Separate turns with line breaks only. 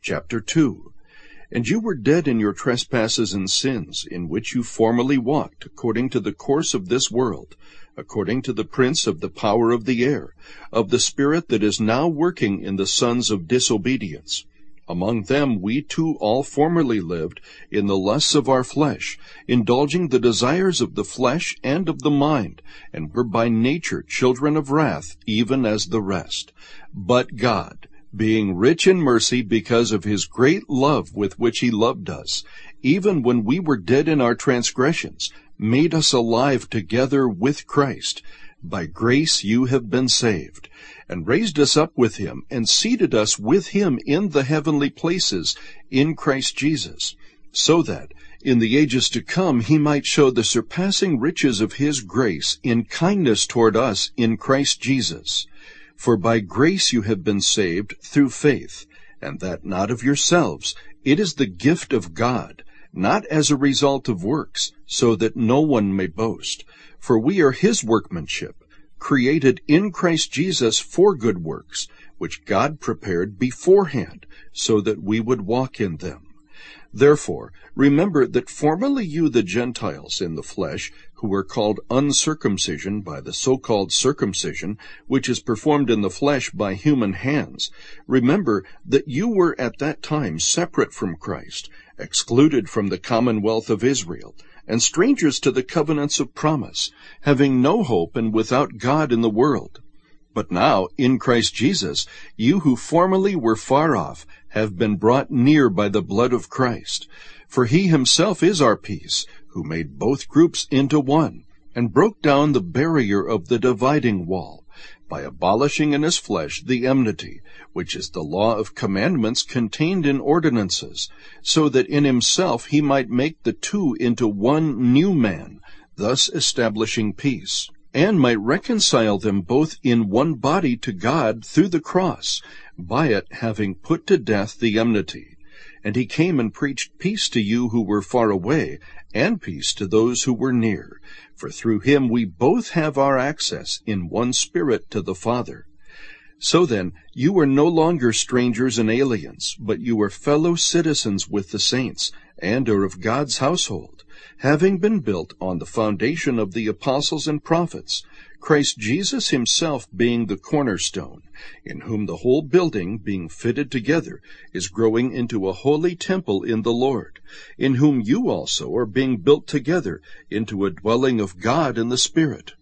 Chapter 2. And you were dead in your trespasses and sins, in which you formerly walked, according to the course of this world, according to the prince of the power of the air, of the spirit that is now working in the sons of disobedience. Among them we too all formerly lived in the lusts of our flesh, indulging the desires of the flesh and of the mind, and were by nature children of wrath, even as the rest. But God, being rich in mercy because of his great love with which he loved us, even when we were dead in our transgressions, made us alive together with Christ. By grace you have been saved, and raised us up with him, and seated us with him in the heavenly places in Christ Jesus, so that in the ages to come he might show the surpassing riches of his grace in kindness toward us in Christ Jesus. For by grace you have been saved through faith, and that not of yourselves. It is the gift of God, not as a result of works, so that no one may boast. For we are his workmanship, created in Christ Jesus for good works, which God prepared beforehand, so that we would walk in them. Therefore, remember that formerly you, the Gentiles in the flesh, who were called uncircumcision by the so-called circumcision, which is performed in the flesh by human hands, remember that you were at that time separate from Christ, excluded from the commonwealth of Israel, and strangers to the covenants of promise, having no hope and without God in the world. But now, in Christ Jesus, you who formerly were far off have been brought near by the blood of Christ. For he himself is our peace, who made both groups into one, and broke down the barrier of the dividing wall, by abolishing in his flesh the enmity, which is the law of commandments contained in ordinances, so that in himself he might make the two into one new man, thus establishing peace, and might reconcile them both in one body to God through the cross, by it having put to death the enmity. And he came and preached peace to you who were far away, and peace to those who were near. For through him we both have our access in one Spirit to the Father. So then, you are no longer strangers and aliens, but you are fellow citizens with the saints, and are of God's household, having been built on the foundation of the apostles and prophets, Christ Jesus himself being the cornerstone, in whom the whole building, being fitted together, is growing into a holy temple in the Lord, in whom you also are being built together into a dwelling of God in the Spirit.